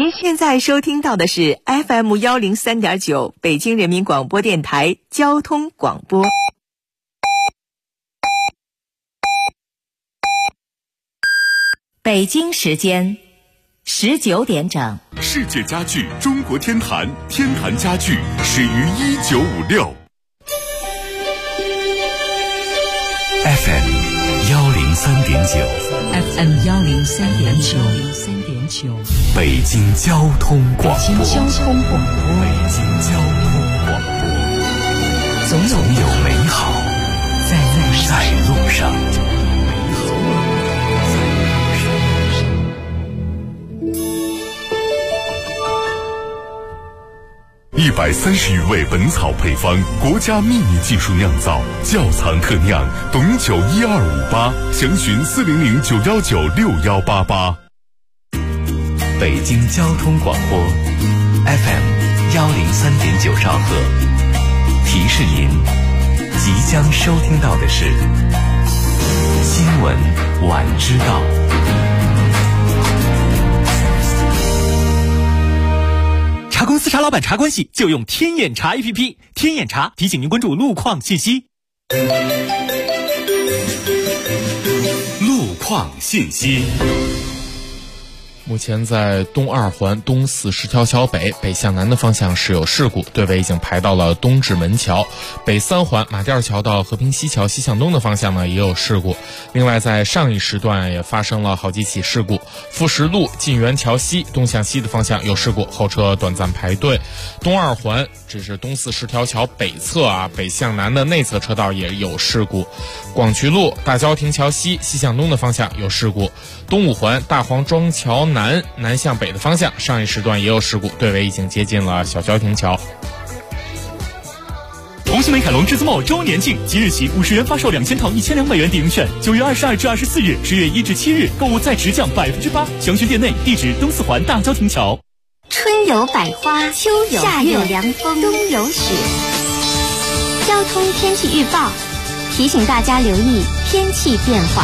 您现在收听到的是 FM103.9 北京人民广播电台交通广播。北京时间19点整。 世界家具中国天坛，天坛家具始于1956。 FM103.9 北京交通广播。总有美好在路上。130余味本草配方，国家秘密技术酿造，窖藏特酿，董酒12588，详询40091961188。 北京交通广播 FM103.9 兆赫，提示您即将收听到的是新闻晚知道。 茶公司茶老板茶关系就用天眼查 APP， 天眼查提醒您关注路况信息。 路况信息。 目前在东二环东40条桥北向南的方向是有事故，队尾已经排到了东直门桥。北3环马甸桥到和平西桥西向东的方向呢也有事故。另外在上一时段也发生了好几起事故，富石路晋源桥西东向西的方向有事故，后车短暂排队。东二环这是东40条桥北侧北向南的内侧车道也有事故。广渠路大郊亭桥西向东的方向有事故。东五环大黄庄桥南向北的方向上一时段也有事故，队尾已经接近了小郊亭桥。 同心美凯龙至尊茂周年庆，即日起50元发售2000套1200元抵用券，9月22至24日，10月1至7日购物再直降8%，详询店内，地址东4环大郊亭桥。 春有百花，秋有夏有凉风，冬有雪。交通天气预报提醒大家留意天气变化。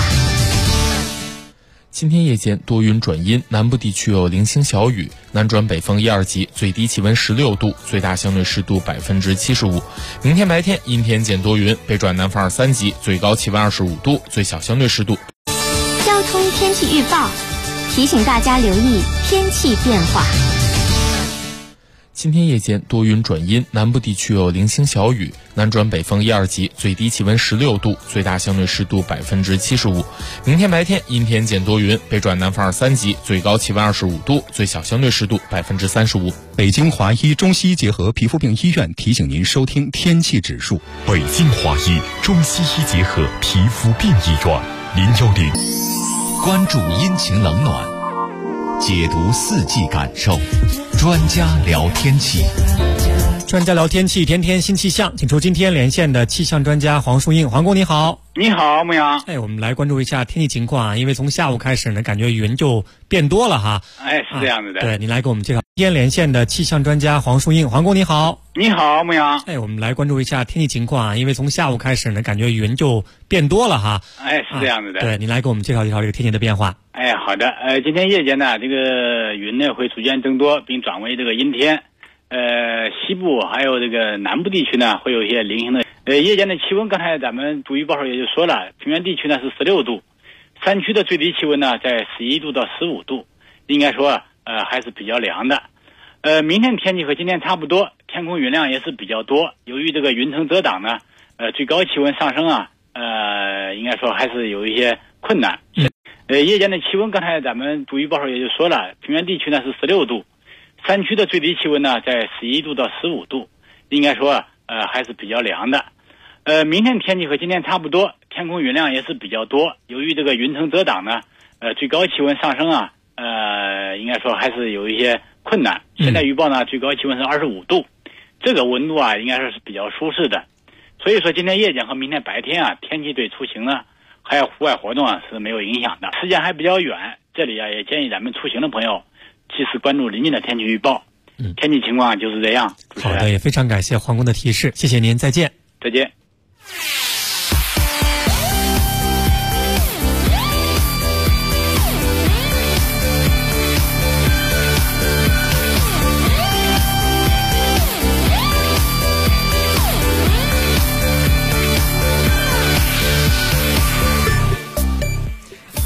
今天夜间多云转阴，南部地区有零星小雨，南转北风1、2级，最低气温16度，最大相对湿度75%。明天白天阴天见多云，北转南风2、3级，最高气温25度，最小相对湿度。 交通天气预报提醒大家留意天气变化。 今天夜间多云转阴，南部地区有零星小雨，南转北风1、2级，最低气温16度，最大相对湿度75%。明天白天阴天见多云，北转南风2、3级，最高气温25度，最小相对湿度35%。 北京华医中西医结合皮肤病医院提醒您收听天气指数。 北京华医中西医结合皮肤病医院010， 关注阴晴冷暖，解读四季感受，专家聊天气。 专家聊天气，天天新气象，请出今天连线的气象专家黄树英。黄工你好。 你好，牧羊。 我们来关注一下天气情况，因为从下午开始呢，感觉云就变多了哈。 是这样子的。 对，你来给我们介绍。今天连线的气象专家黄树英。黄工你好。 你好，牧羊。 我们来关注一下天气情况，因为从下午开始呢，感觉云就变多了哈。 是这样子的。 对，你来给我们介绍一下这个天气的变化。 好的。今天夜间呢，这个云呢会逐渐增多，并转为这个阴天。西部还有这个南部地区呢，会有一些零星的。夜间的气温，刚才咱们主预报时也就说了，平原地区呢是16度，山区的最低气温呢在11度到15度，应该说还是比较凉的。明天天气和今天差不多，天空云量也是比较多，由于这个云层遮挡呢，最高气温上升应该说还是有一些困难。夜间的气温，刚才咱们主预报时也就说了，平原地区呢是16度，山区的最低气温呢在11度到15度，应该说还是比较凉的。明天天气和今天差不多，天空云量也是比较多，由于这个云层遮挡呢，最高气温上升应该说还是有一些困难。现在预报呢，最高气温是25度，这个温度应该说是比较舒适的。所以说今天夜间和明天白天天气对出行呢还有户外活动是没有影响的。时间还比较远，这里也建议咱们出行的朋友及时关注临近的天气预报。天气情况就是这样。 好的，也非常感谢黄工的提示，谢谢您，再见。 再见。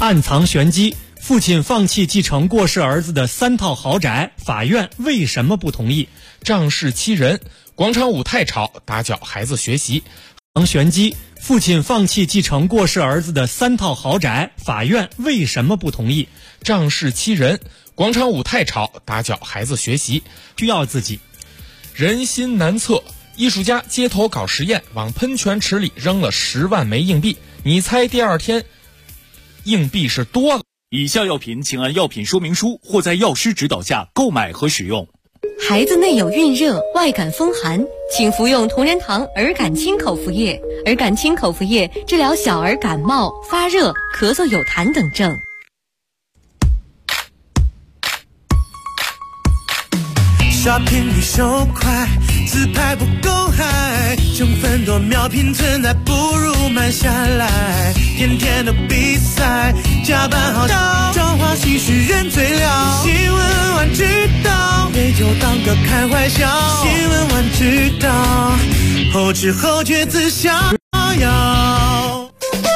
暗藏玄机，父亲放弃继承过世儿子的3套豪宅，法院为什么不同意？ 仗势欺人，广场舞太吵，打搅孩子学习。 玄机，父亲放弃继承过世儿子的3套豪宅，法院为什么不同意？ 仗势欺人，广场舞太吵，打搅孩子学习。 需要自己。 人心难测，艺术家街头搞实验，往喷泉池里扔了10万枚硬币，你猜第2天硬币是多了？ 以下药品请按药品说明书或在药师指导下购买和使用。 孩子内有孕热、外感风寒，请服用同仁堂儿感清口服液。儿感清口服液治疗小儿感冒、发热、咳嗽有痰等症。 Shopping 你手快，自拍不够嗨，成分多秒拼存在，不如慢下来。天天的比赛，加班好朝花夕拾人最了。新闻晚知道，没就当个开怀笑。新闻晚知道，后知后觉自逍遥。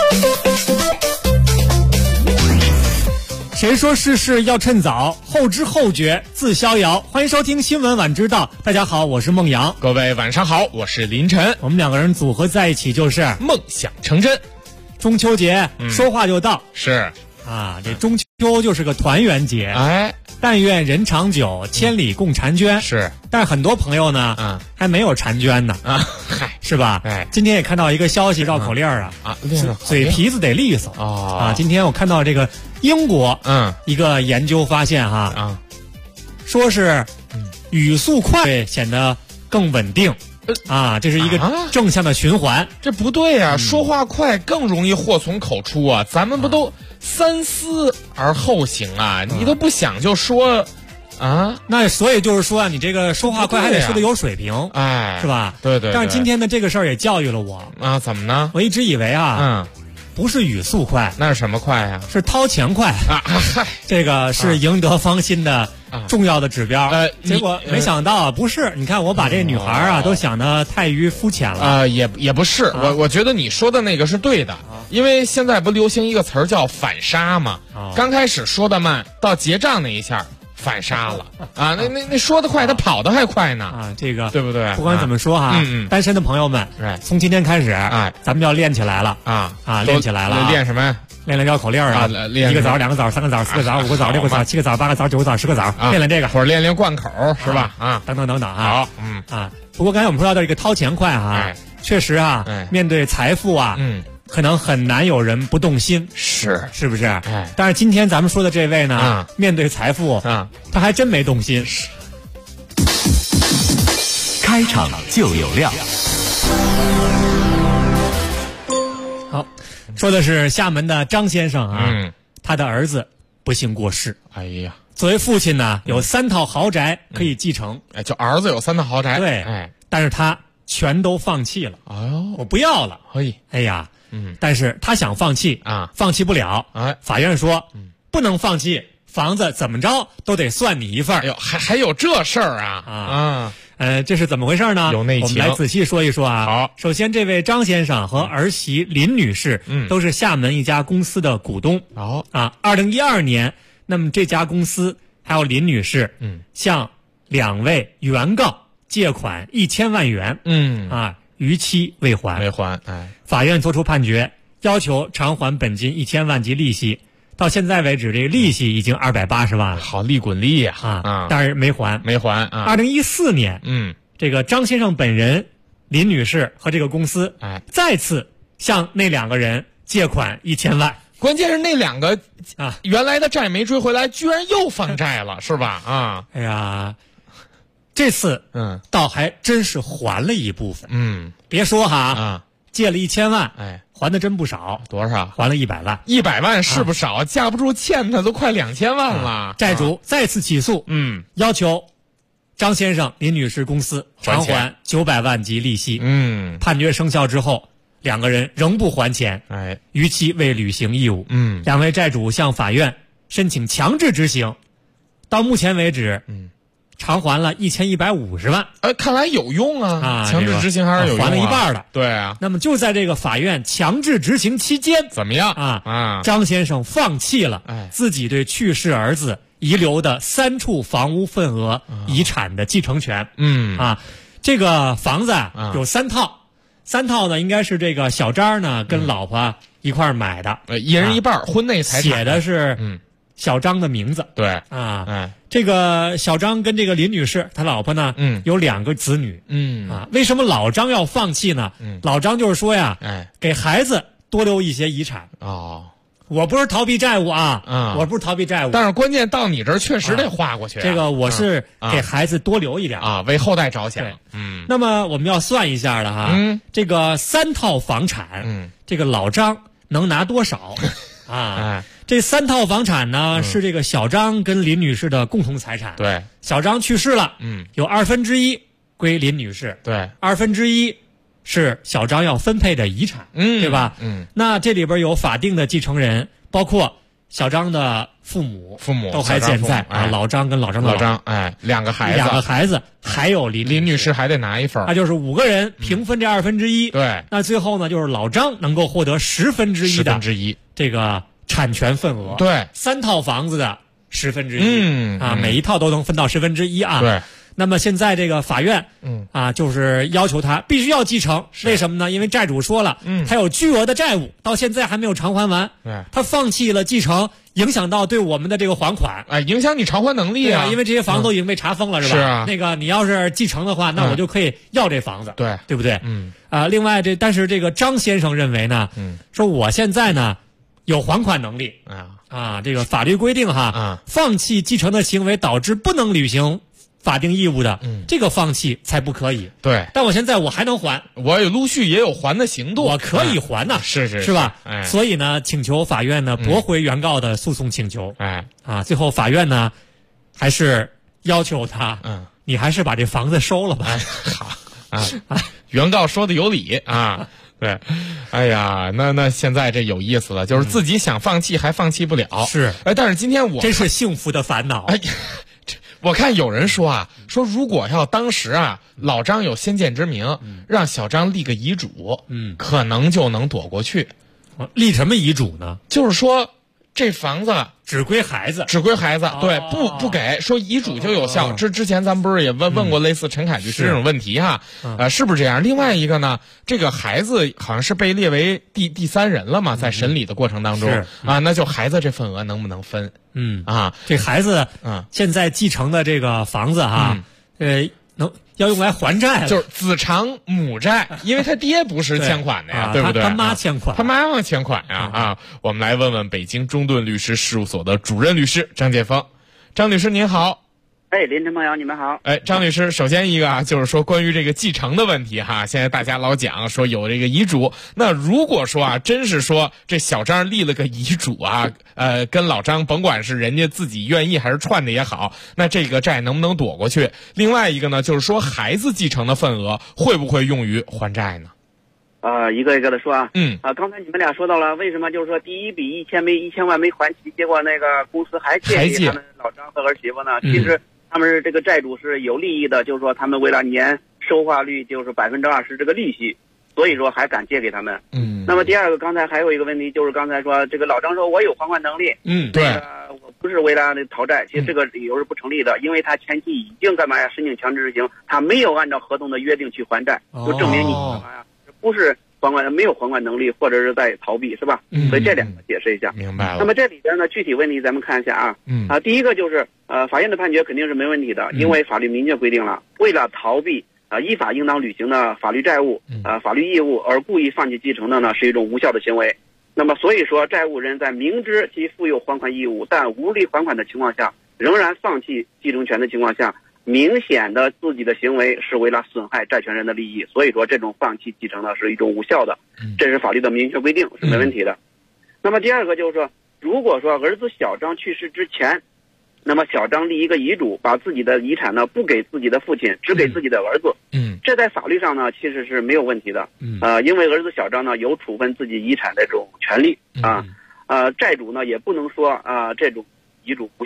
谁说事事要趁早，后知后觉自逍遥。欢迎收听新闻晚知道，大家好，我是孟阳。 各位晚上好，我是林晨。 我们2个人组合在一起就是梦想成真。 中秋节、说话就到， 是啊，这中秋就是个团圆节。 哎， 但愿人长久，千里共婵娟。 是， 但是很多朋友呢，还没有婵娟呢， 嗨， 是吧？ 哎， 今天也看到一个消息，绕口令嘴皮子得利索啊。今天我看到这个英国，一个研究发现说是语速快显得更稳定。这是一个正向的循环。 这不对啊，说话快更容易祸从口出啊。咱们不都三思而后行啊？你都不想就说那所以就是说你这个说话快还得说得有水平，是吧？ 对。 但是今天的这个事儿也教育了我怎么呢？ 我一直以为不是语速快， 那是什么快呀？ 是掏钱快这个是赢得芳心的重要的指标。结果没想到不是。你看我把这女孩都想得太于肤浅了也不是。我觉得你说的那个是对的，因为现在不流行一个词儿叫反杀吗？刚开始说的慢，到结账那一下反杀了那说得快，他跑得还快呢这个对不对？ 不管怎么说单身的朋友们，从今天开始咱们要练起来了练起来了。 练什么呀？ 练绕口令1个枣、2个枣、3个枣、4个枣、5个枣、6个枣、7个枣、8个枣、9个枣、10个枣，练这个， 或者练贯口是吧？ 等等好， 不过刚才我们说到的这个掏钱快确实面对财富可能很难有人不动心，是不是？但是今天咱们说的这位呢，面对财富他还真没动心。 开场就有料。 好，说的是厦门的张先生他的儿子不幸过世。 哎呀， 作为父亲呢，有3套豪宅可以继承。 就儿子有3套豪宅， 对，但是他全都放弃了。我不要了。哎呀。但是他想放弃放弃不了。法院说不能放弃，房子怎么着都得算你一份。 哎呦，还有这事儿这是怎么回事呢？ 有内情， 我们来仔细说一说好， 首先这位张先生和儿媳林女士都是厦门一家公司的股东。2012年，那么这家公司还有林女士向2位原告借款1000万元逾期未还，法院作出判决，要求偿还本金1000万及利息。到现在为止，这个利息已经280万了， 好利滚利呀！ 但是没还。2014年，这个张先生本人、林女士和这个公司，再次向那2个人借款1000万。 关键是那2个原来的债没追回来，居然又放债了，是吧？ 哎呀。这次倒还真是还了一部分。别说借了1000万，还的真不少。 多少？ 还了100万。 100万是不少，架不住欠他都快2000万了。 债主再次起诉，要求张先生、林女士公司偿还900万及利息。判决生效之后，2个人仍不还钱，逾期未履行义务。2位债主向法院申请强制执行。到目前为止， 偿还了1150万。 看来有用啊！强制执行还是有用， 还了一半的。 对啊。 那么就在这个法院强制执行期间， 怎么样张先生放弃了自己对去世儿子遗留的3处房屋份额遗产的继承权。这个房子有3套呢，应该是这个小张呢跟老婆一块儿买的， 一人一半，婚内财产， 写的是小张的名字。 对这个小张跟这个林女士他老婆呢，有2个子女。为什么老张要放弃呢？老张就是说呀，给孩子多留一些遗产。我不是逃避债务我不是逃避债务， 但是关键到你这儿确实得花过去。 这个我是给孩子多留一点为后代着想。 那么我们要算一下的这个3套房产，这个老张能拿多少这3套房产呢，是这个小张跟林女士的共同财产。 对， 小张去世了，有1/2归林女士， 对 ，1/2是小张要分配的遗产，对吧？那这里边有法定的继承人，包括小张的父母都还健在老张跟老张的 2个孩子， 还有林女士还得拿一份， 那就是5个人平分这1/2。 对， 那最后呢，就是老张能够获得1/10的这个产权份额。 对 ，3套房子的1/10每一套都能分到1/10 对。 那么现在这个法院就是要求他必须要继承，为什么呢？因为债主说了，他有巨额的债务，到现在还没有偿还完，他放弃了继承，影响到对我们的这个还款， 影响你偿还能力因为这些房子都已经被查封了，是吧？ 是啊， 那个你要是继承的话，那我就可以要这房子，对不对？另外但是这个张先生认为呢，说我现在呢有还款能力这个法律规定放弃继承的行为导致不能履行法定义务的，这个放弃才不可以。 对， 但我现在我还能还， 我陆续也有还的行动， 我可以还呢， 是吧？所以呢，请求法院呢驳回原告的诉讼请求。最后法院呢还是要求他，你还是把这房子收了吧。 好原告说的有理对，哎呀，那现在这有意思了，就是自己想放弃还放弃不了。 是， 但是今天真是幸福的烦恼。 我看有人说说如果要当时老张有先见之明，让小张立个遗嘱，可能就能躲过去。 立什么遗嘱呢？ 就是说这房子只归孩子， 对，不给，说遗嘱就有效。之前咱们不是也问过类似陈凯律师这种问题是不是这样？另外一个呢，这个孩子好像是被列为第三人了嘛，在审理的过程当中那就孩子这份额能不能分？ 这孩子现在继承的这个房子要用来还债了， 就是子偿母债，因为他爹不是欠款的呀，对不对？ 他妈欠款， 他妈妈欠款呀我们来问问北京中盾律师事务所的主任律师张建峰。张律师您好。 林晨朋友你们好。 张律师，首先一个就是说关于这个继承的问题现在大家老讲说有这个遗嘱，那如果说真是说这小张立了个遗嘱跟老张甭管是人家自己愿意还是串的也好，那这个债能不能躲过去？另外一个呢，就是说孩子继承的份额会不会用于还债呢？ 一个一个的说刚才你们俩说到了，为什么就是说第一笔1000万没还齐，结果那个公司还借给他们老张和儿媳妇呢？其实他们这个债主是有利益的，就是说他们为了年收化率就是20%这个利息，所以说还敢借给他们。那么第二个，刚才还有一个问题，就是刚才说这个老张说我有还款能力， 对， 我不是为了讨债，其实这个理由是不成立的，因为他前期已经干嘛呀？申请强制执行，他没有按照合同的约定去还债，就证明你干嘛呀？不是没有还款能力，或者是在逃避，是吧？所以这两个解释一下。 明白了。 那么这里边呢，具体问题咱们看一下第一个就是法院的判决肯定是没问题的，因为法律明确规定了，为了逃避依法应当履行的法律债务法律义务而故意放弃继承的呢，是一种无效的行为。那么所以说，债务人在明知其负有还款义务但无力还款的情况下，仍然放弃继承权的情况下，明显的自己的行为是为了损害债权人的利益，所以说这种放弃继承呢是一种无效的，这是法律的明确规定，是没问题的。那么第二个就是说，如果说儿子小张去世之前，那么小张立一个遗嘱，把自己的遗产呢不给自己的父亲，只给自己的儿子，这在法律上呢其实是没有问题的，因为儿子小张呢有处分自己遗产的这种权利债主呢也不能说这种遗嘱无效。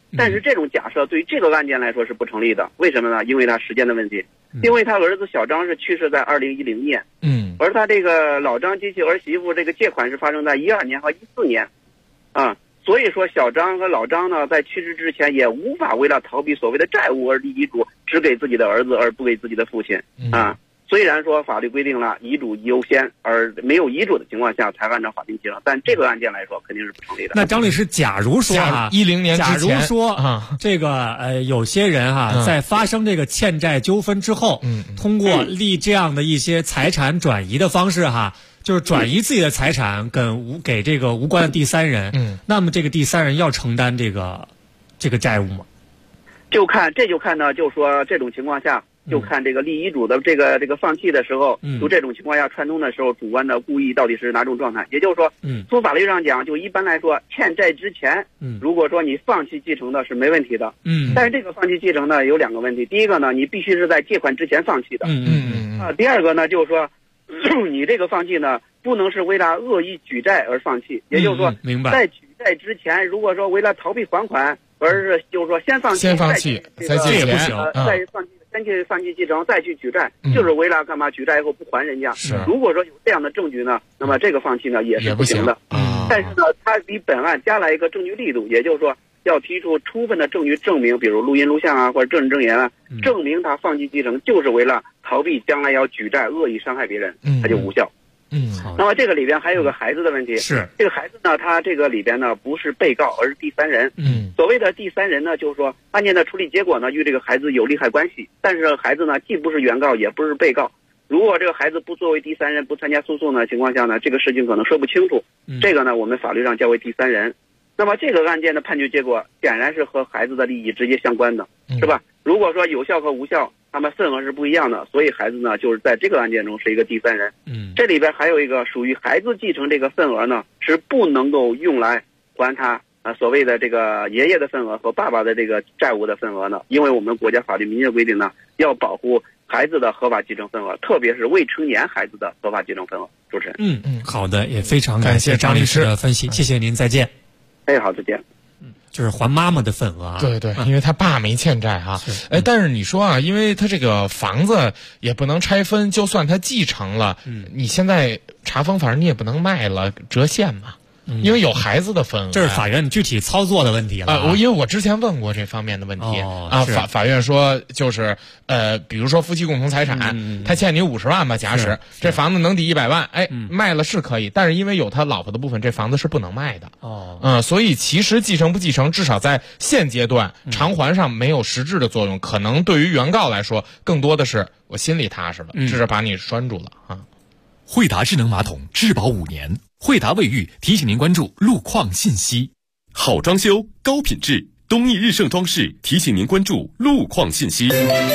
但是这种假设对于这个案件来说是不成立的。为什么呢？因为他时间的问题，因为他儿子小张是去世在2010年，而他这个老张及其儿媳妇这个借款是发生在12年和14年，所以说小张和老张呢在去世之前也无法为了逃避所谓的债务而立遗嘱，只给自己的儿子而不给自己的父亲虽然说法律规定了遗嘱优先，而没有遗嘱的情况下才按照法定继承，但这个案件来说肯定是不成立的。 那张律师，假如说 10年之前， 假如说这个有些人在发生这个欠债纠纷之后，通过立这样的一些财产转移的方式就是转移自己的财产给这个无关的第三人，那么这个第三人要承担这个债务吗？ 就看呢，就说这种情况下。就看这个立遗嘱的这个放弃的时候，就这种情况下串通的时候，主观的故意到底是哪种状态？也就是说，从法律上讲，就一般来说，欠债之前，如果说你放弃继承的是没问题的，但是这个放弃继承呢有2个问题，第一个呢，你必须是在借款之前放弃的，第二个呢，就是说，你这个放弃呢，不能是为了恶意举债而放弃，也就是说，在举债之前，如果说为了逃避还款，而是就是说先放弃再借钱， 再放弃。先去放弃继承，再去举债，就是为了干嘛？举债以后不还人家。如果说有这样的证据呢，那么这个放弃呢也是不行的。但是呢，它比本案加了一个证据力度，也就是说要提出充分的证据证明，比如录音录像或者证人证言证明他放弃继承就是为了逃避将来要举债恶意伤害别人，它就无效。那么这个里边还有个孩子的问题，是这个孩子呢，他这个里边呢不是被告，而是第三人。所谓的第三人呢，就是说案件的处理结果呢与这个孩子有利害关系，但是孩子呢既不是原告也不是被告。如果这个孩子不作为第三人，不参加诉讼的情况下呢，这个事情可能说不清楚。这个呢，我们法律上叫为第三人。那么这个案件的判决结果显然是和孩子的利益直接相关的，是吧？如果说有效和无效，他们份额是不一样的，所以孩子呢就是在这个案件中是一个第三人。这里边还有一个属于孩子继承这个份额呢，是不能够用来还他所谓的这个爷爷的份额和爸爸的这个债务的份额呢，因为我们国家法律明确规定呢，要保护孩子的合法继承份额，特别是未成年孩子的合法继承份额。主持人， 好的，也非常感谢张律师的分析，谢谢您，再见。 好，再见。 就是还妈妈的份额对，因为他爸没欠债但是你说因为他这个房子也不能拆分，就算他继承了，你现在查封反正你也不能卖了，折现嘛。因为有孩子的份额， 这是法院具体操作的问题了因为我之前问过这方面的问题法院说就是比如说夫妻共同财产，他欠你50万吧，假使这房子能抵100万，卖了是可以，但是因为有他老婆的部分，这房子是不能卖的所以其实继承不继承，至少在现阶段偿还上没有实质的作用，可能对于原告来说，更多的是我心里踏实了，至少把你拴住了惠达智能马桶质保5年。惠达卫浴提醒您关注路况信息。 好装修高品质，东益日盛装饰提醒您关注路况信息。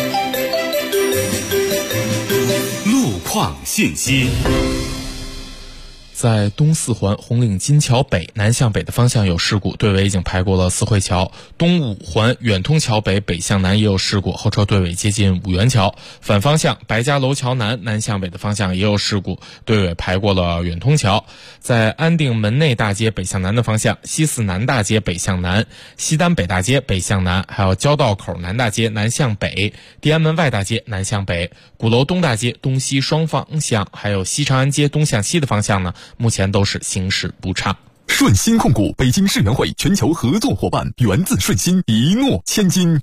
路况信息。 在东四环红岭金桥北南向北的方向有事故，队尾已经排过了四惠桥。东五环远通桥北北向南也有事故，后车队尾接近五元桥。反方向白家楼桥南南向北的方向也有事故，队尾排过了远通桥。在安定门内大街北向南的方向，西四南大街北向南，西单北大街北向南，还有交道口南大街南向北，地安门外大街南向北，鼓楼东大街东西双方向，还有西长安街东向西的方向呢，目前都是行驶不畅。 顺鑫控股北京世园会全球合作伙伴，源自顺鑫，一诺千金。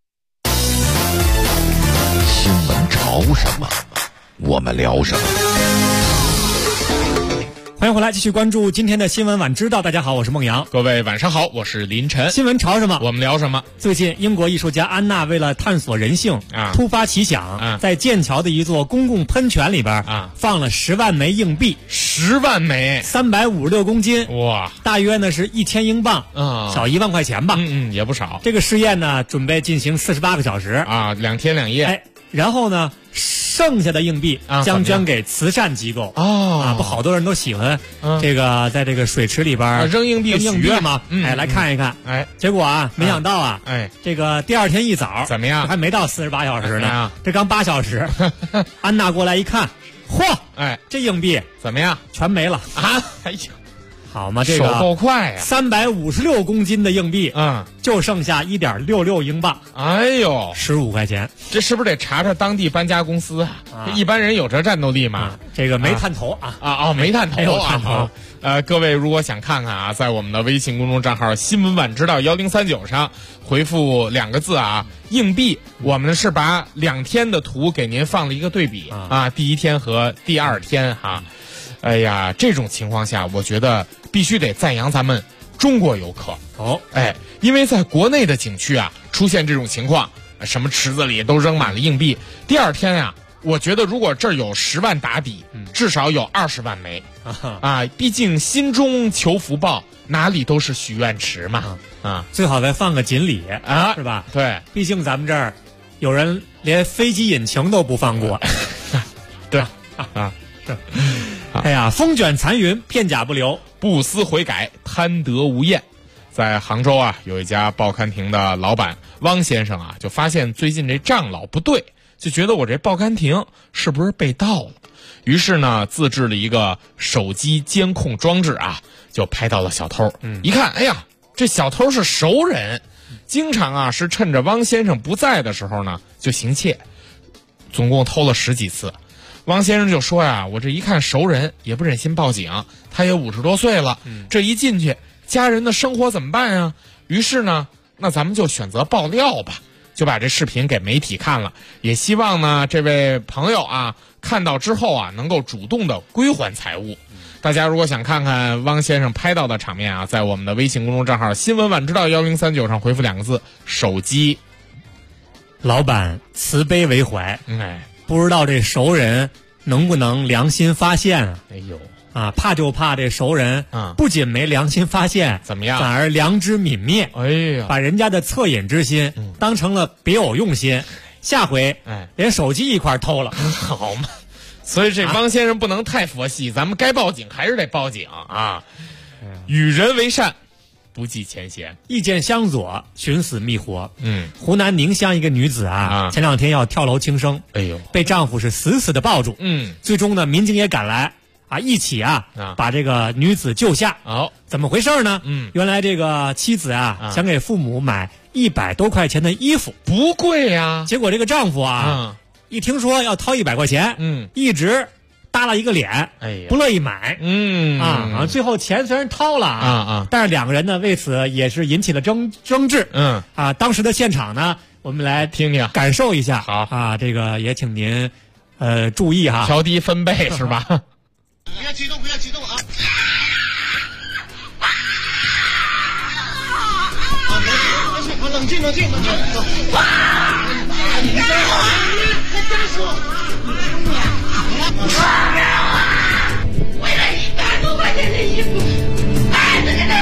新闻潮什么，我们聊什么。 欢迎回来，继续关注今天的新闻晚知道。大家好，我是孟阳。 各位晚上好，我是林晨。 新闻潮什么， 我们聊什么。 最近英国艺术家安娜为了探索人性突发奇想在剑桥的一座公共喷泉里边放了10万枚硬币 ，10万枚 ，356公斤， 哇， 大约呢是1000英镑小1万块钱吧， 也不少。 这个试验呢准备进行48个小时 2天2夜， 然后呢剩下的硬币将捐给慈善机构不好多人都喜欢这个在这个水池里边扔硬币嘛，来看一看，结果没想到这个第二天一早怎么样？ 还没到48小时呢，这刚8小时，安娜过来一看，嚯， 这硬币怎么样？ 全没了哎呀， 好嘛，这个手够快呀 ，356公斤的硬币，就剩下1.66英镑。 哎呦 ，15块钱， 这是不是得查查当地搬家公司啊？一般人有这战斗力吗？ 这个没探头啊， 没探头没有探头。 各位如果想看看啊，在我们的微信公众账号新闻晚知道1039上回复2个字啊，硬币，我们是把2天的图给您放了一个对比啊，第一天和第二天哈。哎呀，这种情况下，我觉得必须得赞扬咱们中国游客因为在国内的景区啊出现这种情况，什么池子里都扔满了硬币，第二天啊，我觉得如果这儿有10万打底，至少有20万枚毕竟心中求福报，哪里都是许愿池嘛最好再放个锦鲤是吧？ 对， 毕竟咱们这儿有人连飞机引擎都不放过对是。哎呀，风卷残云，片甲不留， 不思悔改，贪得无厌。在杭州啊，有一家报刊亭的老板汪先生啊，就发现最近这账老不对，就觉得我这报刊亭是不是被盗了？于是呢，自制了一个手机监控装置啊，就拍到了小偷。一看，哎呀，这小偷是熟人，经常啊是趁着汪先生不在的时候呢就行窃，总共偷了10几次。汪先生就说呀，我这一看熟人，也不忍心报警，他也50多岁了，这一进去，家人的生活怎么办呀？于是呢，那咱们就选择爆料吧，就把这视频给媒体看了，也希望呢这位朋友啊看到之后啊能够主动的归还财物。大家如果想看看汪先生拍到的场面啊，在我们的微信公众账号新闻晚知道1039上回复2个字手机。 老板慈悲为怀，不知道这熟人能不能良心发现啊？ 哎呦怕就怕这熟人不仅没良心发现， 怎么样？ 反而良知泯灭。 哎呀， 把人家的恻隐之心当成了别有用心，下回连手机一块偷了， 好嘛？所以这汪先生不能太佛系，咱们该报警还是得报警啊！与人为善，不计前嫌， 意见相左，寻死觅活。湖南宁乡一个女子前2天要跳楼轻生， 哎呦， 被丈夫是死死的抱住。最终呢，民警也赶来一起把这个女子救下。怎么回事呢？原来这个妻子想给父母买100多块钱的衣服， 不贵呀。 结果这个丈夫一听说要掏100块钱，一直耷拉一个脸，不乐意买。最后钱虽然掏了但是2个人呢为此也是引起了争执。当时的现场呢，我们来听听感受一下。 好这个也请您注意调低分贝是吧？ 不要激动，不要激动啊！没事，冷静，冷静，冷静。你干什么？再加速！为了100多块钱的衣服，这个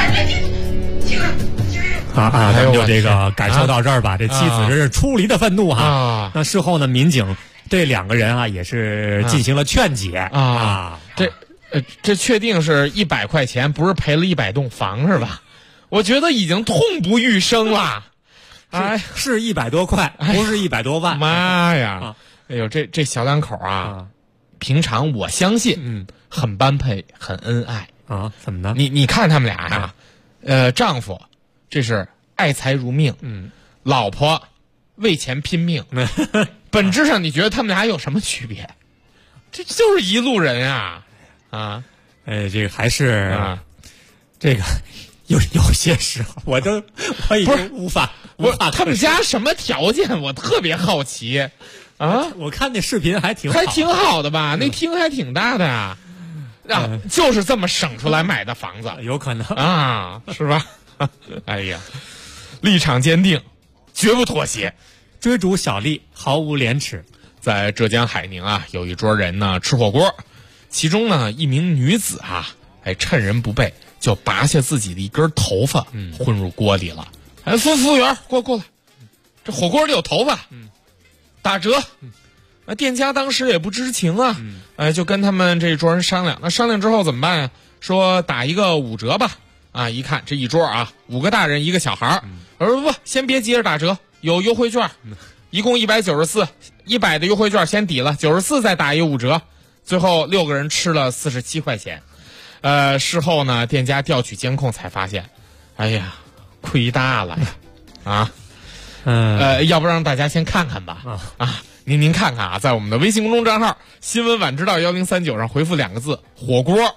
咱们就这个感受到这儿吧。这妻子这是出离的愤怒那事后呢，民警对2个人也是进行了劝解这确定是100块钱，不是赔了100栋房是吧？我觉得已经痛不欲生了。 是100多块，不是100多万。 妈呀！哎呦，这小两口平常我相信很般配，很恩爱怎么呢？ 你看他们俩丈夫这是爱财如命，老婆为钱拼命。本质上你觉得他们俩有什么区别？这就是一路人这个还是这个有些时候我已经无法他们家什么条件？我特别好奇我看那视频还挺好的吧？那厅还挺大的就是这么省出来买的房子， 有可能是吧？哎呀，立场坚定，绝不妥协， 追逐小利，毫无廉耻。 在浙江海宁有一桌人呢吃火锅，其中呢一名女子趁人不备，就拔下自己的一根头发混入锅里了。服务员过来，这火锅里有头发，打折。店家当时也不知情就跟他们这一桌人商量。那商量之后怎么办呀？说打一个5折吧。一看这一桌5个大人1个小孩我说不，先别急着打折，有优惠券，一共194，100的优惠券先抵了，94再打一5折，最后6个人吃了47块钱。 事后呢，店家调取监控才发现，哎呀，亏大了呀！要不让大家先看看吧？您看看啊，在我们的微信公众账号“新闻晚知道1039”上回复2个字“火锅”，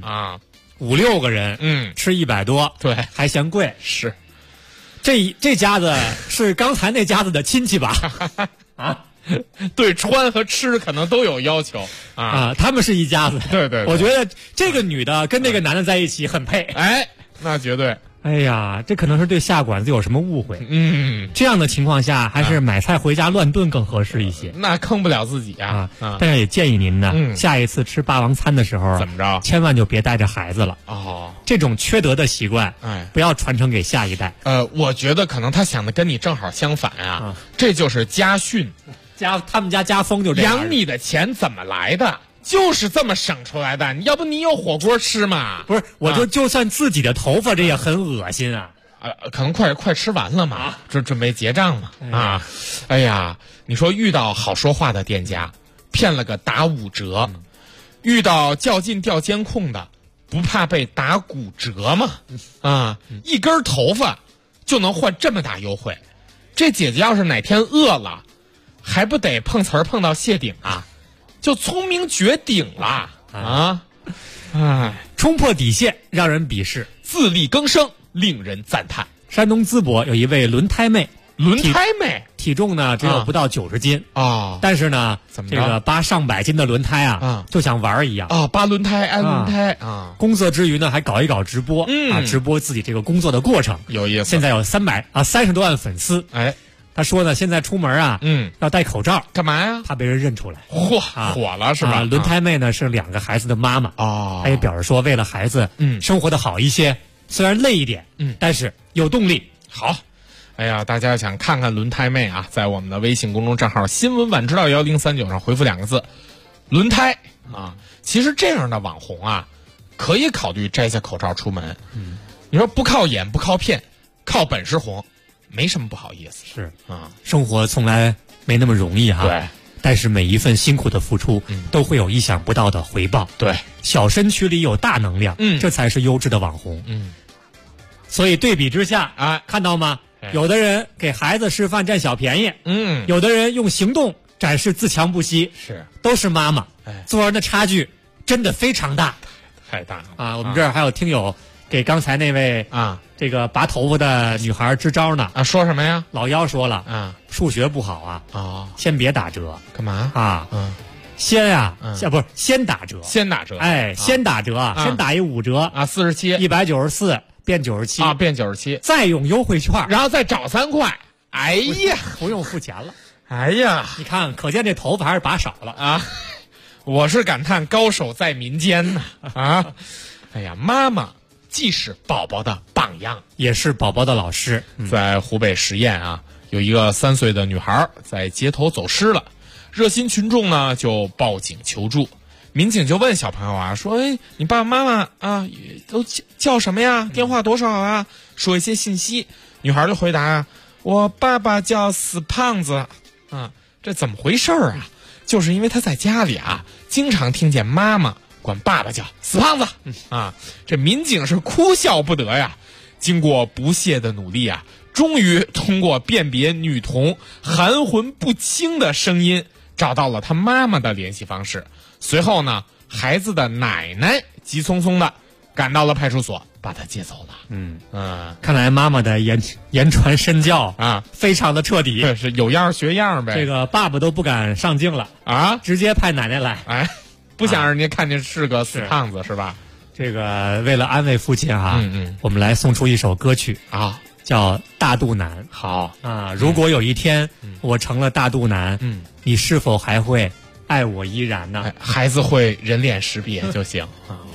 5-6个人，吃100多， 对， 还嫌贵。 是， 这家子是刚才那家子的亲戚吧？ 对穿和吃可能都有要求他们是一家子。 对， 我觉得这个女的跟这个男的在一起很配。 那绝对。 哎呀，这可能是对下馆子有什么误会。这样的情况下，还是买菜回家乱炖更合适一些。 那坑不了自己啊。 但是也建议您呢，下一次吃霸王餐的时候， 怎么着？ 千万就别带着孩子了。这种缺德的习惯，不要传承给下一代。 我觉得可能他想的跟你正好相反啊。这就是家训。 他们家家风就这样。 养你的钱怎么来的？就是这么省出来的，要不你有火锅吃嘛？ 不是，我就算自己的头发，这也很恶心啊！ 可能快吃完了嘛，准备结账嘛哎呀，你说遇到好说话的店家，骗了个打5折；遇到较劲调监控的，不怕被打骨折吗？一根头发就能换这么大优惠，这姐姐要是哪天饿了，还不得碰瓷儿碰到谢顶啊？就聪明绝顶了冲破底线让人鄙视， 自力更生令人赞叹。 山东淄博有一位轮胎妹，体重呢只有不到90斤但是呢，这个扒上百斤的轮胎就像玩一样扒轮胎安轮胎工作之余呢还搞一搞直播直播自己这个工作的过程， 有意思。 现在有30多万粉丝。他说呢，现在出门要戴口罩， 干嘛呀？ 怕被人认出来。 火了是吧？ 轮胎妹呢是2个孩子的妈妈她也表示说，为了孩子生活的好一些，虽然累一点但是有动力。 好，哎呀，大家想看看轮胎妹啊，在我们的微信公众账号“新闻晚知道1039”上回复2个字“轮胎”其实这样的网红可以考虑摘下口罩出门。你说不靠眼不靠骗，靠本事红。没什么不好意思， 是生活从来没那么容易对， 但是每一份辛苦的付出都会有意想不到的回报。 对， 小身躯里有大能量，这才是优质的网红。所以对比之下看到吗？有的人给孩子示范占小便宜，有的人用行动展示自强不息，都是妈妈，做人的差距真的非常大， 太大了我们这儿还有听友给刚才那位这个拔头发的女孩支招呢说什么呀？ 老幺说了数学不好先别打折。 干嘛先先打折， 先打折， 先打折先打一5折 47 194变97 变97， 再用优惠券， 然后再找3块。哎呀， 不用付钱了。 哎呀， 你看，可见这头发还是拔少了我是感叹高手在民间呢哎呀，妈妈既是宝宝的榜样， 也是宝宝的老师。 在湖北十堰有一个3岁的女孩在街头走失了，热心群众呢就报警求助。民警就问小朋友说你爸爸妈妈都叫什么呀？电话多少说一些信息。女孩就回答我爸爸叫死胖子这怎么回事就是因为他在家里经常听见妈妈管爸爸叫死胖子这民警是哭笑不得呀。经过不懈的努力终于通过辨别女童含混不清的声音找到了他妈妈的联系方式。随后呢，孩子的奶奶急匆匆的赶到了派出所，把他接走了。 看来妈妈的言传身教非常的彻底， 对，是有样学样呗。 这个爸爸都不敢上镜了直接派奶奶来。 不想让人家看见是个死胖子是吧？ 这个为了安慰父亲我们来送出一首歌曲叫《大肚腩》。 好如果有一天我成了大肚腩你是否还会爱我依然呢？ 孩子会人脸识别就行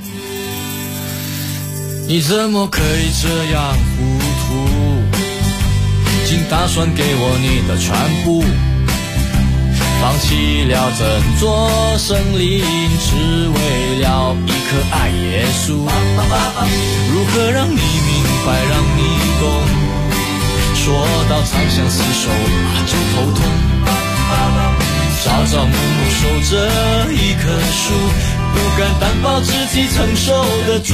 你怎么可以这样糊涂？竟打算给我你的全部，放弃了整座森林，只为了一颗爱耶稣。如何让你明白，让你懂？说到长相厮守就头痛。朝朝暮暮守着一棵树， 不敢担保自己承受得住。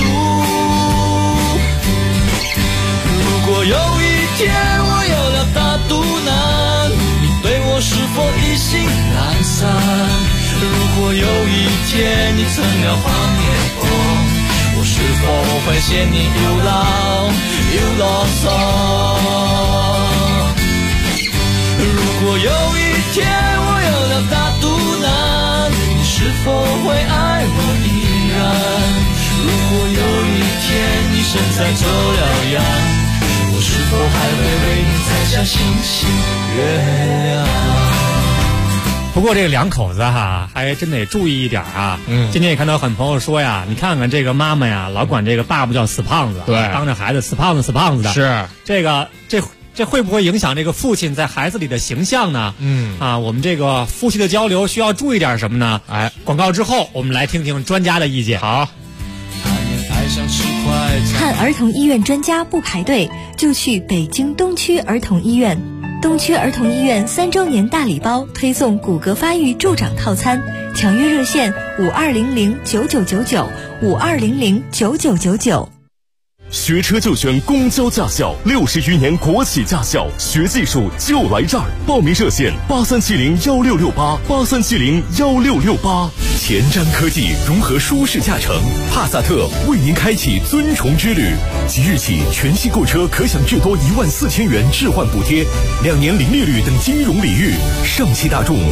如果有一天我有了大肚腩，你对我是否意兴阑珊？如果有一天你成了黄脸婆，我是否会嫌你又老又啰嗦？如果有一天我有了大肚腩，你是否会爱我依然？如果有一天你身材走了样，我是否还会为你摘下星星月亮？ 不过这个两口子哈，还真得注意一点啊。今天也看到很多朋友说呀，你看看这个妈妈呀，老管这个爸爸叫死胖子， 对， 当着孩子死胖子死胖子的。 是这会不会影响这个父亲在孩子里的形象呢？我们这个夫妻的交流需要注意点什么呢？广告之后我们来听听专家的意见。 好。 看儿童医院专家不排队，就去北京东区儿童医院。东区儿童医院3周年大礼包推送骨骼发育助长套餐，抢约热线5200999952009999。 学车就选公交驾校，60余年国企驾校，学技术就来这儿。报名热线8370166883701668。前瞻科技融合舒适驾乘，帕萨特为您开启尊崇之旅。即日起，全系购车可享至多14000元置换补贴，2年零利率等金融礼遇。上汽大众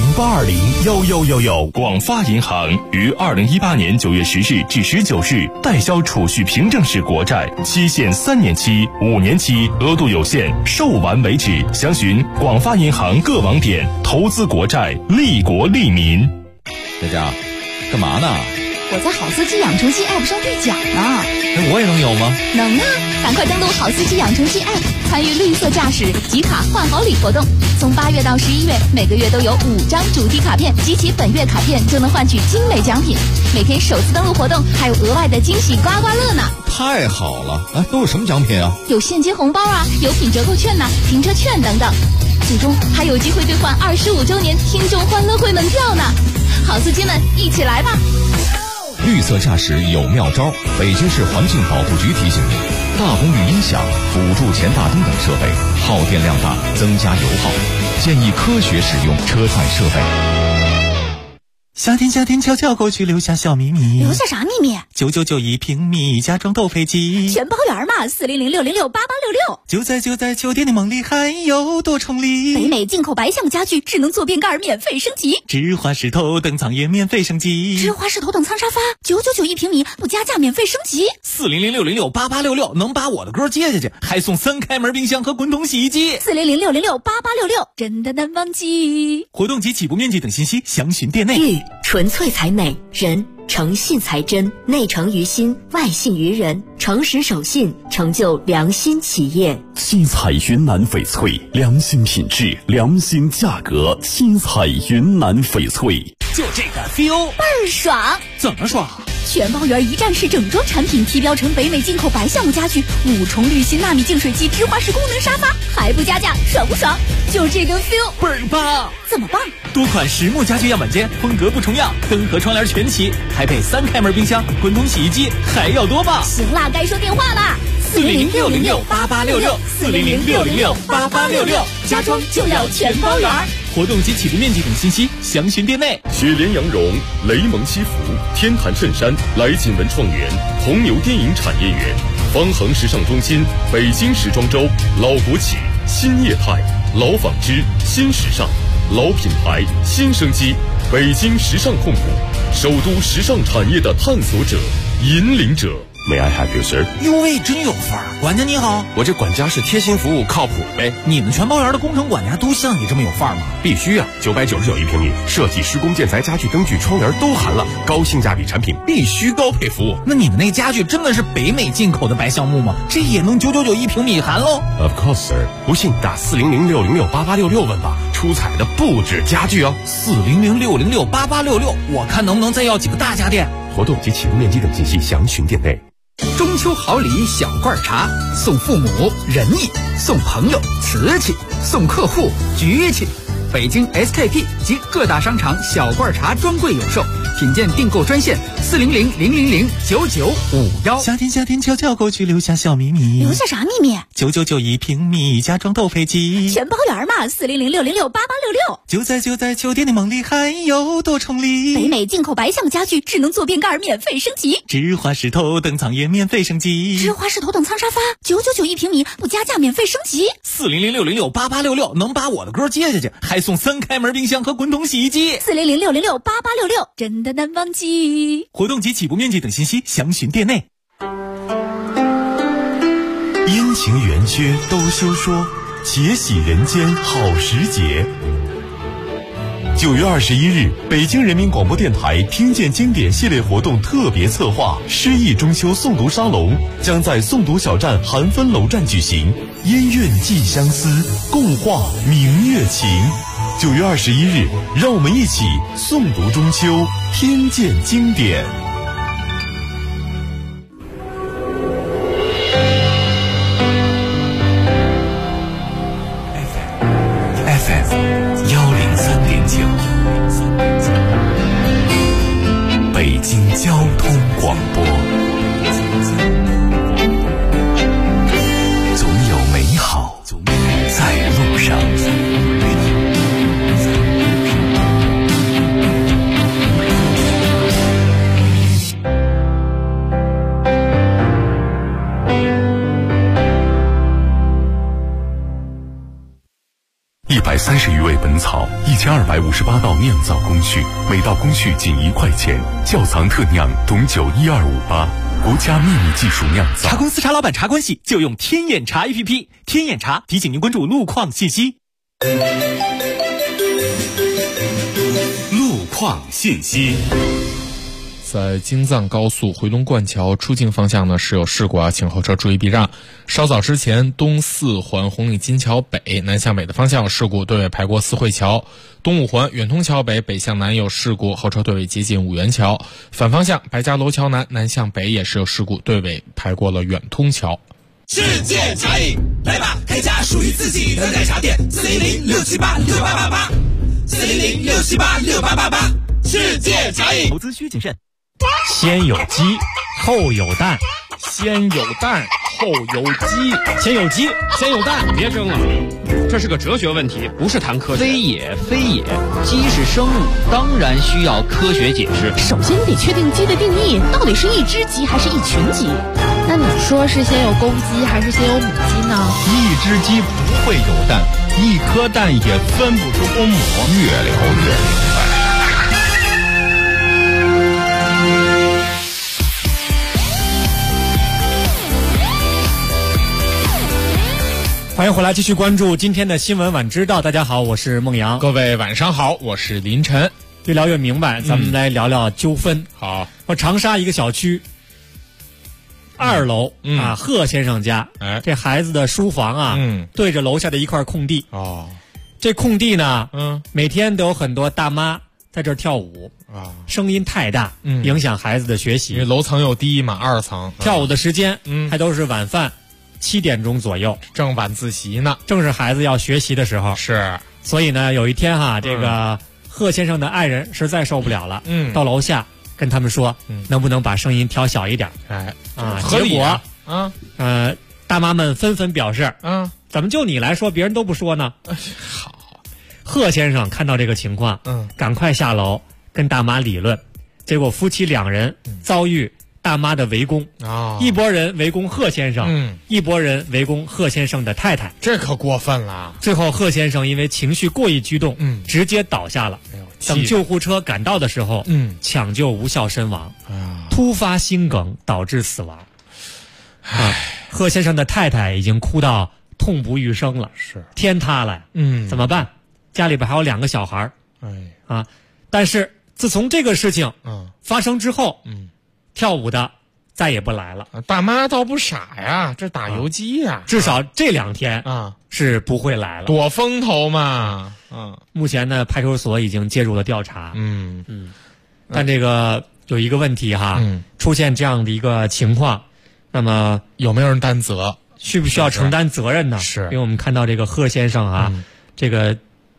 40082011111。广发银行于2018年9月10日至19日代销储蓄凭证式国债，期限3年期、5年期，额度有限，售完为止。详询广发银行各网点。投资国债，利国利民。 佳佳，干嘛呢？ 我在好司机养成系 App 上兑奖呢。 我也能有吗？ 能啊！赶快登录好司机养成系 App， 参与绿色驾驶集卡换好礼活动。从8月到11月，每个月都有5张主题卡片，集齐本月卡片就能换取精美奖品。每天首次登录活动还有额外的惊喜刮刮乐呢！ 太好了！都有什么奖品啊？ 有现金红包啊，有品折扣券呐，停车券等等。最终还有机会兑换25周年听众欢乐会门票呢！好司机们，一起来吧！ 绿色驾驶有妙招，北京市环境保护局提醒您：大功率音响、辅助前大灯等设备耗电量大，增加油耗，建议科学使用车载设备。 夏天悄悄过去，留下小秘密。 留下啥秘密 ？9991平米家装斗飞机， 全包圆嘛，40066688866。 就在秋天的梦里，还有多重礼。 北美进口白橡木家具，智能坐便盖免费升级， 芝华士头等舱也免费升级， 芝华士头等舱沙发999平米，不加价免费升级。 40066688866能把我的歌接下去，还送3开门冰箱和滚筒洗衣机。 40066688866真的难忘记。 活动及起步面积等信息详询店内。 玉纯粹才美，人诚信才真，内诚于心，外信于人，诚实守信，成就良心企业。 七彩云南翡翠，良心品质，良心价格。七彩云南翡翠， 就这个 feel 倍儿爽。 怎么爽？ 全包圆一站式整装产品，提标成北美进口白橡木家具，5重滤芯纳米净水机，芝华士功能沙发，还不加价，爽不爽？就这个 feel 倍儿棒！ 怎么棒？ 多款实木家具样板间，风格不重样，灯和窗帘全齐，还配3开门冰箱、滚筒洗衣机，还要多棒！ 行啦，该说电话啦，40066688866，40066688866，家装就要全包圆。 活动及起步面积等信息详询店内。 雪莲羊绒、雷蒙西服、天坛衬衫、来锦文创园、红牛电影产业园、方恒时尚中心、北京时装周、老国企、新业态、老纺织、新时尚、老品牌、新生机，北京时尚控股，首都时尚产业的探索者、引领者。May I help you, sir？ 哟喂，真有范儿！管家你好， 我这管家是贴心服务，靠谱呗。 你们全包圆的工程管家都像你这么有范儿吗？ 必须啊！999一平米，设计、施工、建材、家具、灯具、窗帘都含了，高性价比产品，必须高配服务。 那你们那家具真的是北美进口的白橡木吗？这也能999一平米含喽 ？Of course, sir。不信打40066688866问吧，出彩的不止家具哦。 40066688866，我看能不能再要几个大家电。 活动及起步面积等信息详询店内。 中秋好礼小罐茶，送父母仁义，送朋友瓷器，送客户局气。 北京 SKP 及各大商场小罐茶专柜有售，品鉴订购专线400-000-9951。 夏天悄悄过去，留下小秘密。 留下啥秘密 ？9991平米家装斗飞机， 全包圆嘛，400-606-8866。 就在秋天的梦里，还有多重礼。 北美进口白象家具，智能坐便盖免费升级， 芝华士头等舱也免费升级， 芝华士头等舱沙发991平米不加价免费升级。 400-606-8866能把我的歌接下去，还送3开门冰箱和滚筒洗衣机。 400-606-8866真的难忘记。 活动及起步面积等信息详询店内。 阴晴圆缺都休说，且喜人间好时节。9月21日，北京人民广播电台听见经典系列活动特别策划诗意中秋诵读沙龙将在诵读小站韩芬楼站举行，音韵寄相思，共话明月情。9月21日，让我们一起诵读中秋，听见经典。 北京交通广播，总有美好在路上。130余味本草，1258道酿造工序，每道工序仅1块钱。窖藏特酿董酒12588，国家秘密技术酿造。 茶公司茶老板茶关系就用天眼茶 APP， 天眼茶提醒您关注路况信息。 路况信息。 在京藏高速回龙观桥出境方向呢是有事故啊，请后车注意避让。稍早之前，东四环红里金桥北南向北的方向有事故，队尾排过四惠桥；东五环远通桥北北向南有事故，后车队尾接近五元桥。反方向白家楼桥南南向北也是有事故，队尾排过了远通桥。 世界茶饮，来吧，开家属于自己的奶茶店，400-678-6888，400-678-6888，世界茶饮。 投资需谨慎。先有鸡，后有蛋。 先有蛋，后有鸡。 先有鸡，先有蛋。 别争了，这是个哲学问题，不是谈科学。 非也，鸡是生物，当然需要科学解释。 首先得确定鸡的定义，到底是一只鸡还是一群鸡？那你说是先有公鸡还是先有母鸡呢？ 一只鸡不会有蛋，一颗蛋也分不出公母。 越聊越明白。 欢迎回来，继续关注今天的新闻晚知道。大家好，我是孟阳。 各位晚上好，我是林晨。 越聊越明白，咱们来聊聊纠纷。 好， 说长沙一个小区2楼啊，贺先生家，这孩子的书房啊，对着楼下的一块空地。 哦， 这空地呢，每天都有很多大妈在这儿跳舞啊，声音太大，影响孩子的学习。 因为楼层又低嘛，2层， 跳舞的时间，还都是晚饭7点钟左右， 正晚自习呢， 正是孩子要学习的时候。 是， 所以呢，有一天哈，这个贺先生的爱人实在受不了了，到楼下跟他们说，能不能把声音调小一点？ 合理啊， 大妈们纷纷表示，怎么就你来说，别人都不说呢？ 好， 贺先生看到这个情况，赶快下楼跟大妈理论，结果夫妻2人遭遇大妈的围攻啊！一拨人围攻贺先生，一拨人围攻贺先生的太太， 这可过分了。 最后贺先生因为情绪过于激动，直接倒下了。等救护车赶到的时候，抢救无效身亡，突发心梗导致死亡。贺先生的太太已经哭到痛不欲生了， 是天塌了，怎么办？家里边还有2个小孩，但是自从这个事情发生之后，跳舞的再也不来了。 大妈倒不傻呀，这打游击呀， 至少这2天是不会来了， 躲风头嘛。 目前呢，派出所已经介入了调查。但这个有一个问题哈，出现这样的一个情况，那么有没有人担责？ 需不需要承担责任呢？ 是， 因为我们看到这个贺先生啊，这个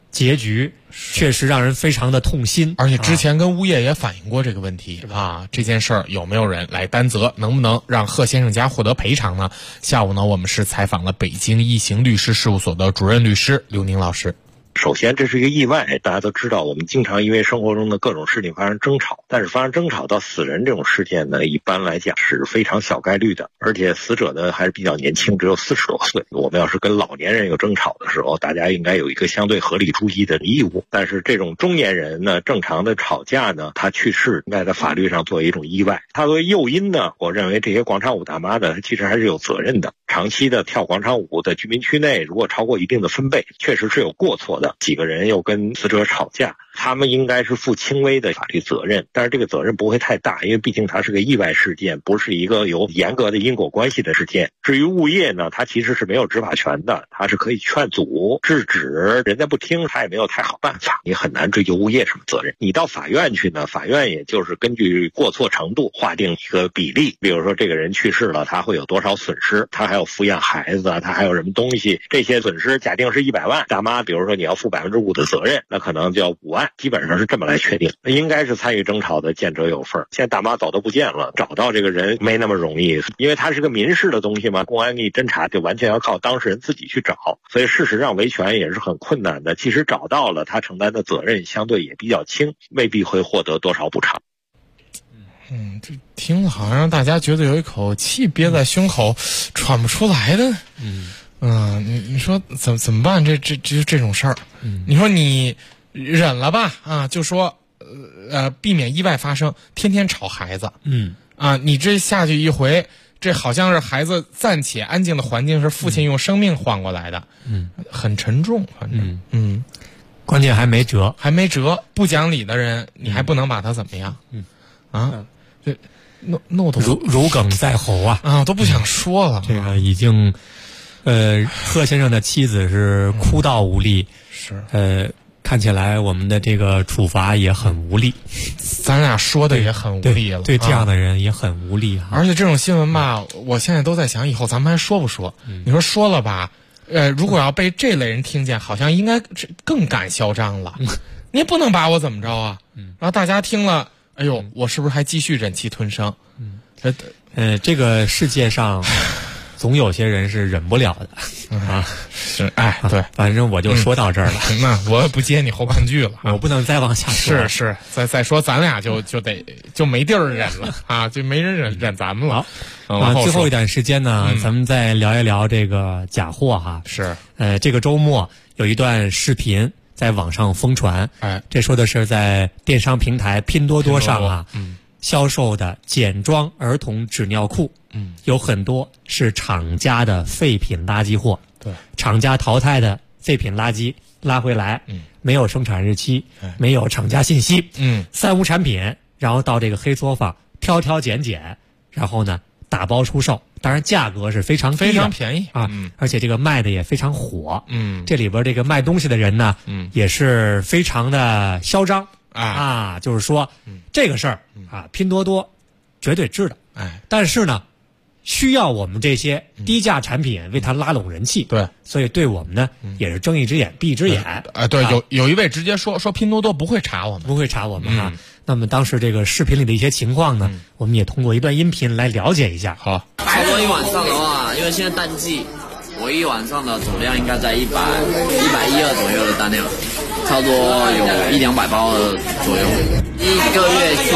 结局确实让人非常的痛心。 而且之前跟物业也反映过这个问题啊，这件事儿有没有人来担责，能不能让贺先生家获得赔偿呢？下午呢，我们是采访了北京一行律师事务所的主任律师刘宁老师。 首先，这是一个意外。大家都知道，我们经常因为生活中的各种事情发生争吵，但是发生争吵到死人这种事件呢，一般来讲是非常小概率的，而且死者呢还是比较年轻，只有40多岁。我们要是跟老年人有争吵的时候，大家应该有一个相对合理注意的义务。但是这种中年人呢，正常的吵架呢，他去世应该在法律上作为一种意外。他作为诱因呢，我认为这些广场舞大妈呢，其实还是有责任的。长期的跳广场舞在居民区内，如果超过一定的分贝，确实是有过错的。几个人又跟死者吵架，他们应该是负轻微的法律责任，但是这个责任不会太大，因为毕竟它是个意外事件，不是一个有严格的因果关系的事件。至于物业呢，它其实是没有执法权的，它是可以劝阻制止，人家不听，他也没有太好办法，你很难追究物业什么责任。你到法院去呢，法院也就是根据过错程度划定一个比例，比如说这个人去世了，他会有多少损失，他还有抚养孩子啊，他还有什么东西，这些损失假定是100万，大妈比如说你要负5%的责任，那可能就要5万，基本上是这么来确定。应该是参与争吵的见者有份。现在大妈早都不见了，找到这个人没那么容易，因为它是个民事的东西嘛，公安给你侦查就完全要靠当事人自己去找，所以事实上维权也是很困难的。即使找到了，他承担的责任相对也比较轻，未必会获得多少补偿。 这听了好像让大家觉得有一口气憋在胸口，喘不出来的。你说怎么办？这种事儿，你说你忍了吧啊，就说避免意外发生，天天吵孩子，你这下去一回，这好像是孩子暂且安静的环境是父亲用生命换过来的，很沉重，反正关键还没辙， 不讲理的人你还不能把他怎么样，这怒头如鲠在喉啊， 都不想说了。 这个已经，贺先生的妻子是哭到无力， 是看起来我们的这个处罚也很无力， 咱俩说的也很无力了， 对这样的人也很无力。 而且这种新闻吧，我现在都在想，以后咱们还说不说？你说了吧，如果要被这类人听见，好像应该更敢嚣张了。你也不能把我怎么着啊？然后大家听了，哎呦，我是不是还继续忍气吞声？ 这个世界上总有些人是忍不了的啊。 是，对， 反正我就说到这儿了。 那我也不接你后半句了， 我不能再往下说。 是，再说咱俩就没地儿忍了啊，就没人忍咱们了。 最后一段时间呢，咱们再聊一聊这个假货哈。 是， 这个周末有一段视频在网上疯传，这说的是在电商平台拼多多上销售的简装儿童纸尿裤，有很多是厂家的废品垃圾货， 对， 厂家淘汰的废品垃圾拉回来，没有生产日期，没有厂家信息，三无产品，然后到这个黑作坊挑挑拣拣，然后呢打包出售，当然价格是非常低的， 非常便宜啊，而且这个卖的也非常火，这里边这个卖东西的人呢，也是非常的嚣张。就是说，这个事儿拼多多绝对知道，但是呢，需要我们这些低价产品为它拉拢人气， 对， 所以对我们呢也是睁一只眼闭一只眼。 对，有一位直接说拼多多不会查我们， 哈。那么当时这个视频里的一些情况呢，我们也通过一段音频来了解一下。 好， 差不多一晚上的话，因为现在淡季，我一晚上的总量应该在112左右的单量。差不多有100-200包的左右，一个月出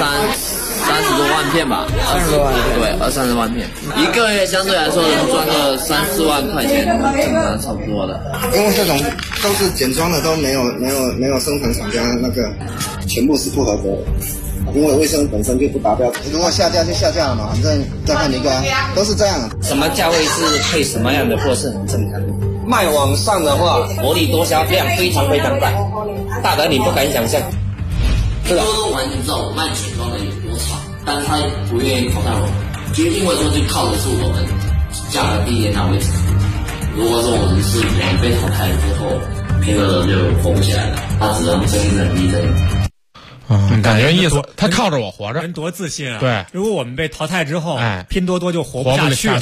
30多万片吧，20多万片，对，20-30万片，一个月相对来说能赚个3-4万块钱，正常差不多的。 因为这种都是简装的，都没有生产厂家那个，全部是不合格的。因为卫生本身就不达标，如果下架就下架了嘛，反正再换一个，都是这样。 什么价位是配什么样的货是很正常的。 卖网上的话， 薄利多销，量非常非常大，大得你不敢想象。 是的， 都完全知道我卖简装的有多差，但是他不愿意淘汰我，就因为说就靠的是我们价格低廉那位置。如果说我们被淘汰了之后，拼多多就活不起来了，他只能睁一只眼闭一只眼。 感觉意思，他靠着我活着， 人多自信啊！ 对， 如果我们被淘汰之后，拼多多就活不下去了。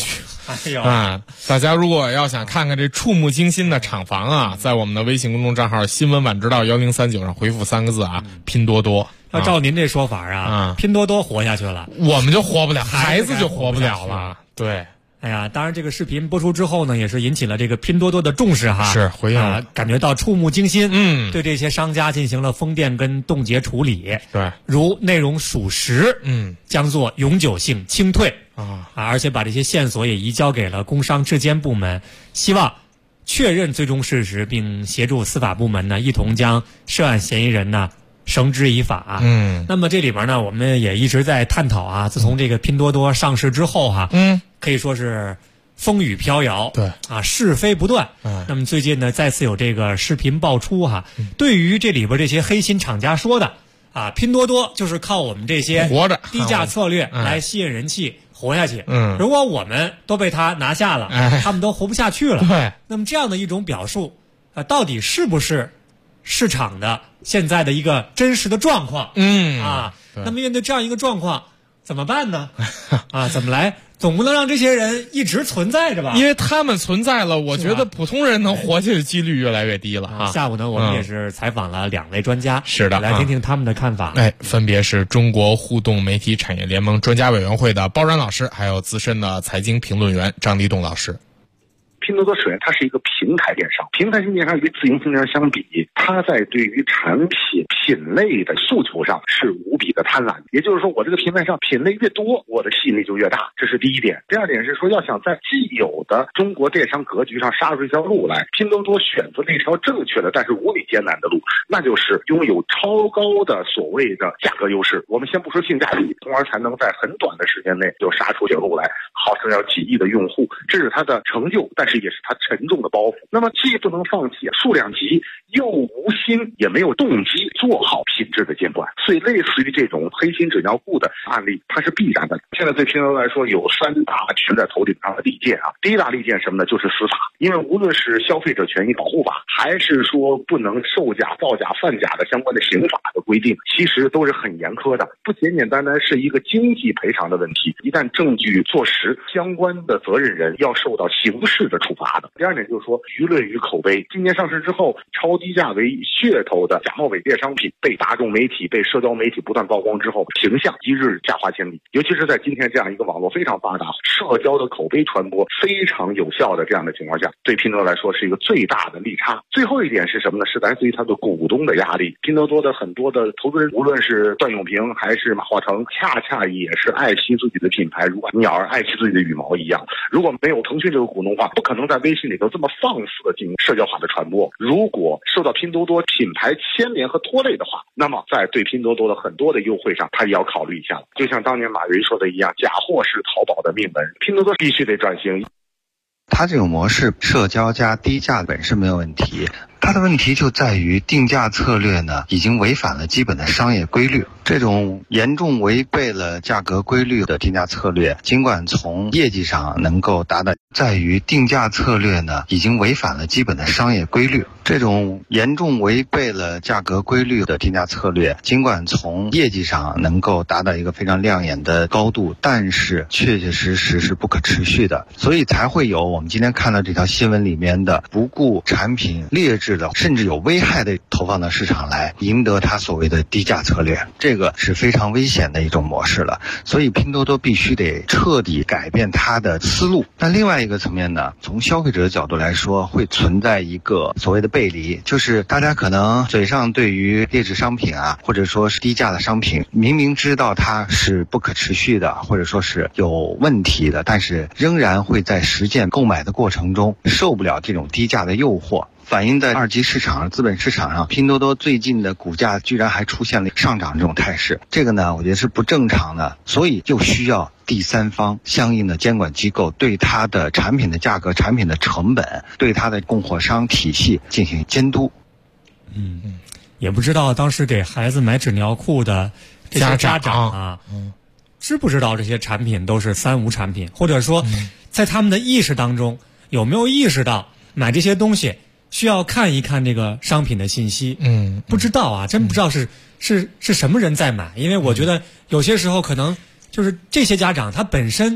哎呦啊！大家如果要想看看这触目惊心的厂房啊，在我们的微信公众账号新闻晚知道1039上回复3个字啊，拼多多。 要照您这说法啊，拼多多活下去了， 我们就活不了，孩子就活不了了。对。 哎呀，当然这个视频播出之后呢，也是引起了这个拼多多的重视哈， 是回应感觉到触目惊心，对这些商家进行了封店跟冻结处理， 对， 如内容属实，将做永久性清退而且把这些线索也移交给了工商质监部门，希望确认最终事实，并协助司法部门呢一同将涉案嫌疑人呢绳之以法。那么这里边呢，我们也一直在探讨啊，自从这个拼多多上市之后哈，可以说是风雨飘摇， 对是非不断。那么最近呢，再次有这个视频爆出哈，对于这里边这些黑心厂家说的拼多多就是靠我们这些活着低价策略来吸引人气活下去。如果我们都被他拿下了，他们都活不下去了。 对， 那么这样的一种表述到底是不是市场的现在的一个真实的状况？那么面对这样一个状况怎么办呢？怎么来？总不能让这些人一直存在着吧？ 因为他们存在了，我觉得普通人能活下去的几率越来越低了下午呢，我们也是采访了2位专家， 是的， 来听听他们的看法。 分别是中国互动媒体产业联盟专家委员会的包然老师，还有资深的财经评论员张立栋老师。 拼多多首先它是一个平台电商，平台性电商与自营性电商相比，它在对于产品品类的诉求上是无比的贪婪。也就是说，我这个平台上品类越多，我的吸引力就越大，这是第一点。第二点是说，要想在既有的中国电商格局上杀出一条路来，拼多多选择了一条正确的但是无比艰难的路，那就是拥有超高的所谓的价格优势。我们先不说性价比，从而才能在很短的时间内就杀出条路来，号称要几亿的用户，这是它的成就，但是也是它沉重的包袱。那么既不能放弃数量级，又无心也没有动机做好品质的监管，所以类似于这种黑心纸尿裤的案例，它是必然的。现在对拼多多来说，有3大悬在头顶上的利剑第一大利剑什么呢？就是司法。因为无论是消费者权益保护法，还是说不能售假、造假、贩假的相关的刑法的规定，其实都是很严苛的，不简简单单是一个经济赔偿的问题。一旦证据坐实，相关的责任人要受到刑事的处罚的。第二点就是说，舆论与口碑。今年上市之后，超低价为噱头的假冒伪劣商品被大众媒体、被社交媒体不断曝光之后，形象一日下滑千里。尤其是在今天这样一个网络非常发达、社交的口碑传播非常有效的这样的情况下，对拼多多来说是一个最大的利差。最后一点是什么呢？是来自于它的股东的压力。拼多多的很多的投资人，无论是段永平还是马化腾，恰恰也是爱惜自己的品牌，如果鸟儿爱惜自己的羽毛一样。如果没有腾讯这个股东化，不可能在微信里头这么放肆的进行社交化的传播。如果受到拼多多品牌牵连和拖累的话，那么在对拼多多的很多的优惠上，他也要考虑一下了。就像当年马云说的一样，假货是淘宝的命门，拼多多必须得转型。 它这种模式，社交加低价本身没有问题，它的问题就在于定价策略呢，已经违反了基本的商业规律。这种严重违背了价格规律的定价策略，尽管从业绩上能够达到，在于定价策略呢，已经违反了基本的商业规律。这种严重违背了价格规律的定价策略，尽管从业绩上能够达到一个非常亮眼的高度，但是确确实实是不可持续的，所以才会有我们今天看到这条新闻里面的不顾产品劣质的甚至有危害的投放到市场来，赢得它所谓的低价策略，这个是非常危险的一种模式了。所以拼多多必须得彻底改变它的思路。那另外一个层面呢，从消费者的角度来说，会存在一个所谓的背离，就是大家可能嘴上对于劣质商品或者说是低价的商品，明明知道它是不可持续的，或者说是有问题的，但是仍然会在实践购买的过程中受不了这种低价的诱惑。反映在二级市场、资本市场上，拼多多最近的股价居然还出现了上涨这种态势，这个呢，我觉得是不正常的，所以就需要第三方相应的监管机构对它的产品的价格、产品的成本、对它的供货商体系进行监督。 也不知道当时给孩子买纸尿裤的这些家长知不知道这些产品都是三无产品，或者说在他们的意识当中有没有意识到买这些东西需要看一看这个商品的信息？不知道真不知道是什么人在买，因为我觉得有些时候可能就是这些家长他本身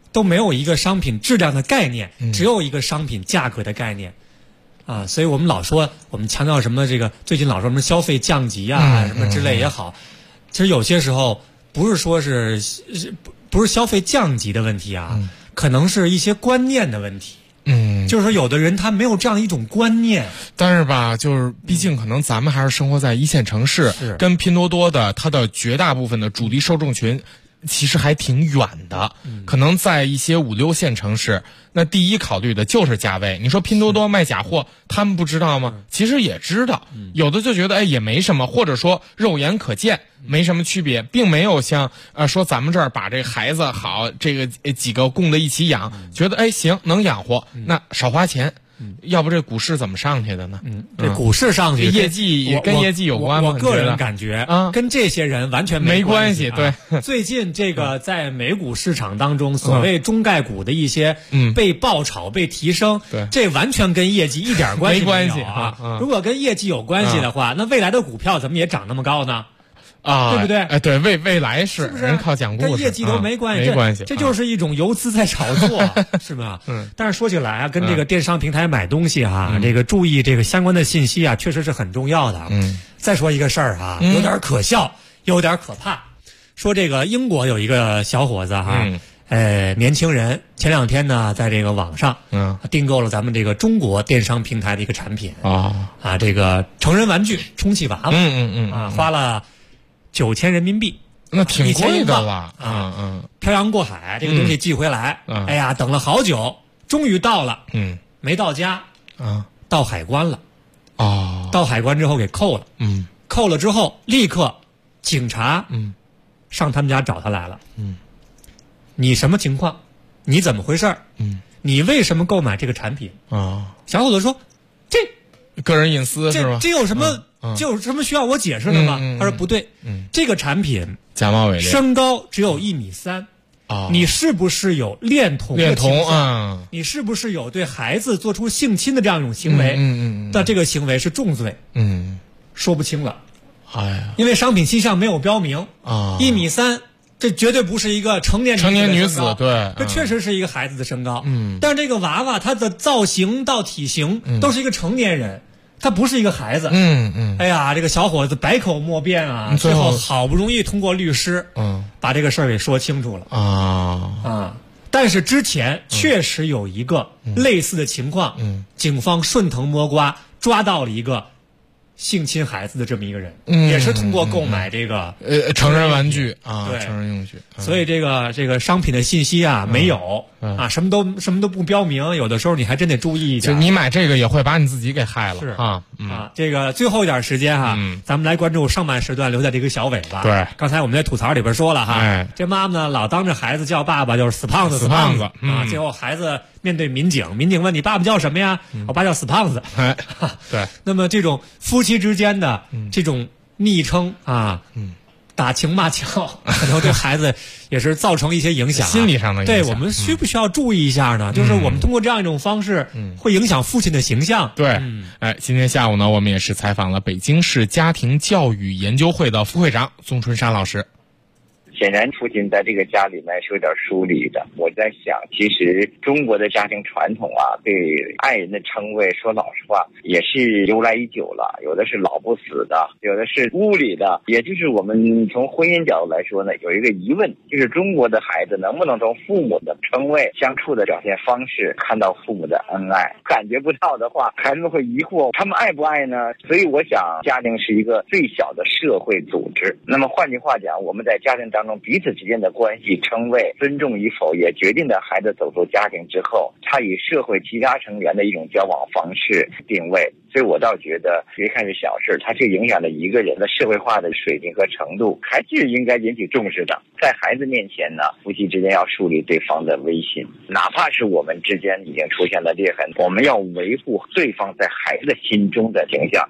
都没有一个商品质量的概念，只有一个商品价格的概念。所以我们老说，我们强调什么这个最近老说什么消费降级啊，什么之类也好，其实有些时候不是说不是消费降级的问题啊，可能是一些观念的问题。就是说有的人他没有这样一种观念。 但是吧，就是毕竟可能咱们还是生活在一线城市，跟拼多多的它的绝大部分的主力受众群其实还挺远的，可能在一些5、6线城市，那第一考虑的就是价位。你说拼多多卖假货，他们不知道吗？其实也知道，有的就觉得也没什么，或者说肉眼可见没什么区别，并没有像说咱们这儿把这孩子好这个几个供在一起养，觉得行能养活，那少花钱。要不这股市怎么上去的呢？ 这股市上去， 业绩跟业绩有关吗？ 我个人感觉跟这些人完全没关系。对， 最近这个在美股市场当中，所谓中概股的一些被爆炒、被提升，这完全跟业绩一点关系没有啊！如果跟业绩有关系的话，那未来的股票怎么也涨那么高呢？对不对？ 对，未来是不是人靠讲故事， 跟业绩都没关系， 没关系， 这就是一种游资在炒作，是吧？但是说起来啊，跟这个电商平台买东西这个注意这个相关的信息啊，确实是很重要的。再说一个事儿有点可笑，有点可怕。说这个英国有一个小伙子年轻人前2天呢，在这个网上订购了咱们这个中国电商平台的一个产品这个成人玩具充气娃娃花了9000人民币， 那挺贵的了漂洋过海，这个东西寄回来，哎呀，等了好久，终于到了，没到家到海关了，到海关之后给扣了，扣了之后立刻警察上他们家找他来了，你什么情况？你怎么回事？你为什么购买这个产品？小伙子说，这个人隐私是吧？ 这有什么？这有什么需要我解释的吗？他说不对，这个产品假冒伪劣， 身高只有1.3米，你是不是有恋童你是不是有对孩子做出性侵的这样一种行为？那这个行为是重罪，说不清了。因为商品信息上没有标明1.3米。这绝对不是一个成年女子，对， 这确实是一个孩子的身高。但是这个娃娃它的造型到体型都是一个成年人，他不是一个孩子。哎呀，这个小伙子百口莫辩啊，最后好不容易通过律师把这个事儿给说清楚了但是之前确实有一个类似的情况，警方顺藤摸瓜抓到了一个性侵孩子的这么一个人，也是通过购买这个成人玩具对， 成人用具。 所以这个商品的信息没有什么都不标明，有的时候你还真得注意一点。 就你买这个也会把你自己给害了。 是这个最后一点时间咱们来关注上半时段留下这个小尾巴。 对， 刚才我们在吐槽里边说了这妈妈呢老当着孩子叫爸爸，就是死胖子最后孩子面对民警问你爸爸叫什么呀？我爸叫死胖子。 对， 那么这种夫妻之间的这种昵称打情骂俏，可能对孩子也是造成一些影响， 心理上的影响。 对，我们需不需要注意一下呢？就是我们通过这样一种方式，会影响父亲的形象。 对，今天下午呢，我们也是采访了北京市家庭教育研究会的副会长宗春山老师。 显然父亲在这个家里面是有点疏离的。我在想，其实中国的家庭传统对爱人的称谓，说老实话也是由来已久了，有的是老不死的，有的是屋里的。也就是我们从婚姻角度来说呢，有一个疑问，就是中国的孩子能不能从父母的称谓、相处的表现方式看到父母的恩爱？感觉不到的话，孩子们会疑惑他们爱不爱呢？所以我想，家庭是一个最小的社会组织。那么换句话讲，我们在家庭当中彼此之间的关系、称谓、尊重与否，也决定了孩子走出家庭之后，他与社会其他成员的一种交往方式定位。所以我倒觉得，别看是小事，它是影响了一个人的社会化的水平和程度，还是应该引起重视的。在孩子面前呢，夫妻之间要树立对方的威信，哪怕是我们之间已经出现了裂痕，我们要维护对方在孩子心中的形象。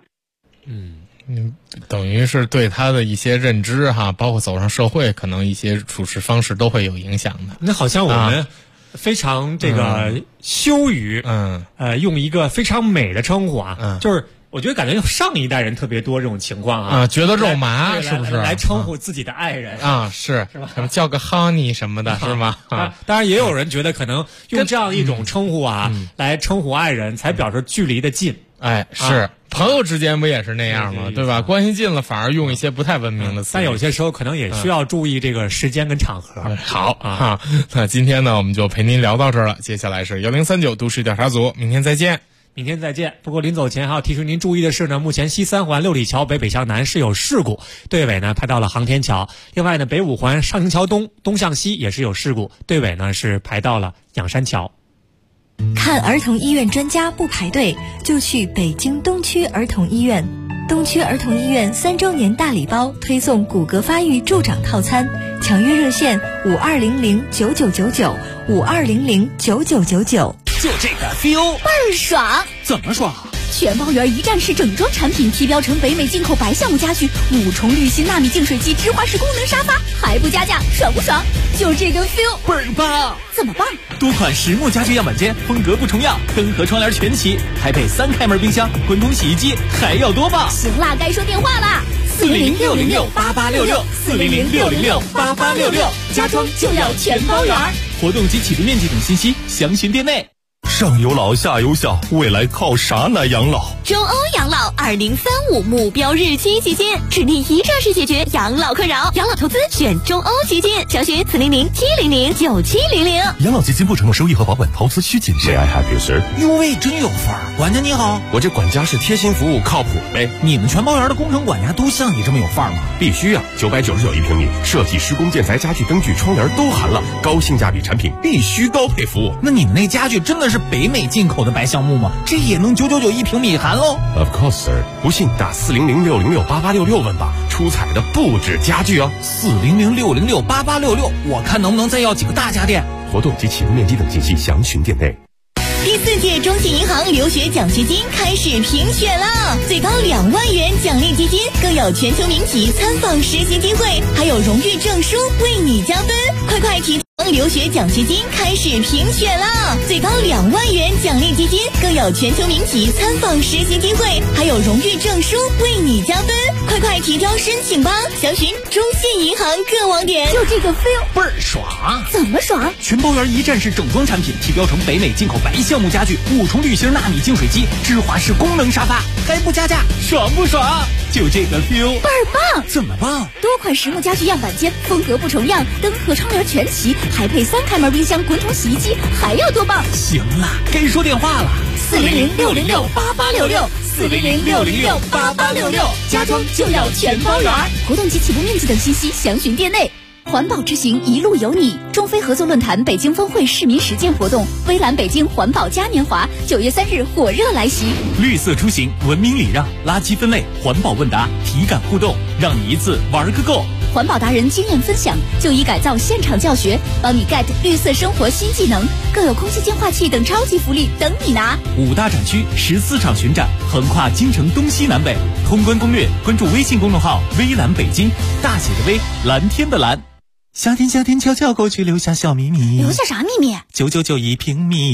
等于是对他的一些认知包括走上社会，可能一些处事方式都会有影响的。 那好像我们非常这个羞于用一个非常美的称呼就是我觉得感觉上一代人特别多这种情况啊， 觉得肉麻是不是？ 来称呼自己的爱人啊，是吧？ 什么叫个 honey 什么的，是吗？ 当然也有人觉得可能用这样一种称呼啊，来称呼爱人，才表示距离的近。 哎，是朋友之间不也是那样吗？对吧？关系近了，反而用一些不太文明的词。 但有些时候可能也需要注意这个时间跟场合。 好啊，那今天呢，我们就陪您聊到这儿了。接下来是1039都市调查组，明天再见。 明天再见。不过临走前还要提醒您注意的是呢，目前西三环六里桥北向南是有事故，队尾呢排到了航天桥。另外呢，北五环上行桥东向西也是有事故，队尾呢是排到了仰山桥。 看儿童医院专家不排队，就去北京东区儿童医院。东区儿童医院3周年大礼包推送骨骼发育助长套餐，抢约热线52009999，52009999。 就这个 feel 倍儿爽！ 怎么爽？ 全包圆一站式整装产品，提标成北美进口白橡木家具，5重滤芯纳米净水机，芝华士功能沙发，还不加价，爽不爽？就这个 feel 倍儿棒！ 怎么棒？ 多款实木家具样板间，风格不重样，灯和窗帘全齐，还配3开门冰箱、滚筒洗衣机，还要多棒！ 行啦，该说电话啦，400-606-8866，400-606-8866，家装就要全包圆。 活动及起步面积等信息详询店内。 上有老下有小，未来靠啥来养老？ 中欧养老2035目标日期基金，致力一站式解决养老困扰，养老投资选中欧基金，详询400-700-9700。 养老基金不承诺收益和保本，投资需谨慎。May I help you, sir？ 哟喂，真有范儿！管家你好， 我这管家是贴心服务，靠谱呗。 你们全包园的工程管家都像你这么有范儿吗？ 必须啊！999一平米，设计、施工、建材、家具、灯具、窗帘都含了，高性价比产品，必须高配服务。 那你们那家具真的是北美进口的白橡木吗？这也能999一平米含喽 ？Of course, sir。不信打400-606-8866问吧，出彩的不止家具哦。 400-606-8866，我看能不能再要几个大家电。 活动及起步面积等信息详询店内。 第4届中信银行留学奖学金开始评选了，最高2万元奖励基金，更有全球名企参访实习机会，还有荣誉证书为你加分。快提留学奖学金开始评选了，最高2万元奖励基金，更有全球名企参访实习机会，还有荣誉证书为你加分。快提交申请吧，详询中信银行各网点。 就这个 feel 倍儿爽！ 怎么爽？ 全包圆一站式整装产品，提标成北美进口白橡木家具，5重滤芯纳米净水机，芝华士功能沙发，还不加价，爽不爽？就这个 feel 倍儿棒！ 怎么棒？ 多款实木家具样板间，风格不重样，灯和窗帘全齐，还配3开门冰箱、滚筒洗衣机，还要多棒？ 行了，该说电话了 ，400-606-8866，400-606-8866，家装就要全包圆。活动及起步面积等信息详询店内。环保之行，一路有你。中非合作论坛北京峰会市民实践活动，微蓝北京环保嘉年华9月3日火热来袭。 绿色出行，文明礼让，垃圾分类，环保问答，体感互动，让你一次玩个够。 环保达人经验分享，就医改造现场教学，帮你 get 绿色生活新技能，更有空气净化器等超级福利等你拿。 5大展区14场巡展，横跨京城东西南北。通关攻略，关注微信公众号微蓝北京，大写的微，蓝天的蓝。夏天悄悄过去，留下小秘密。 留下啥秘密？ 999一平米。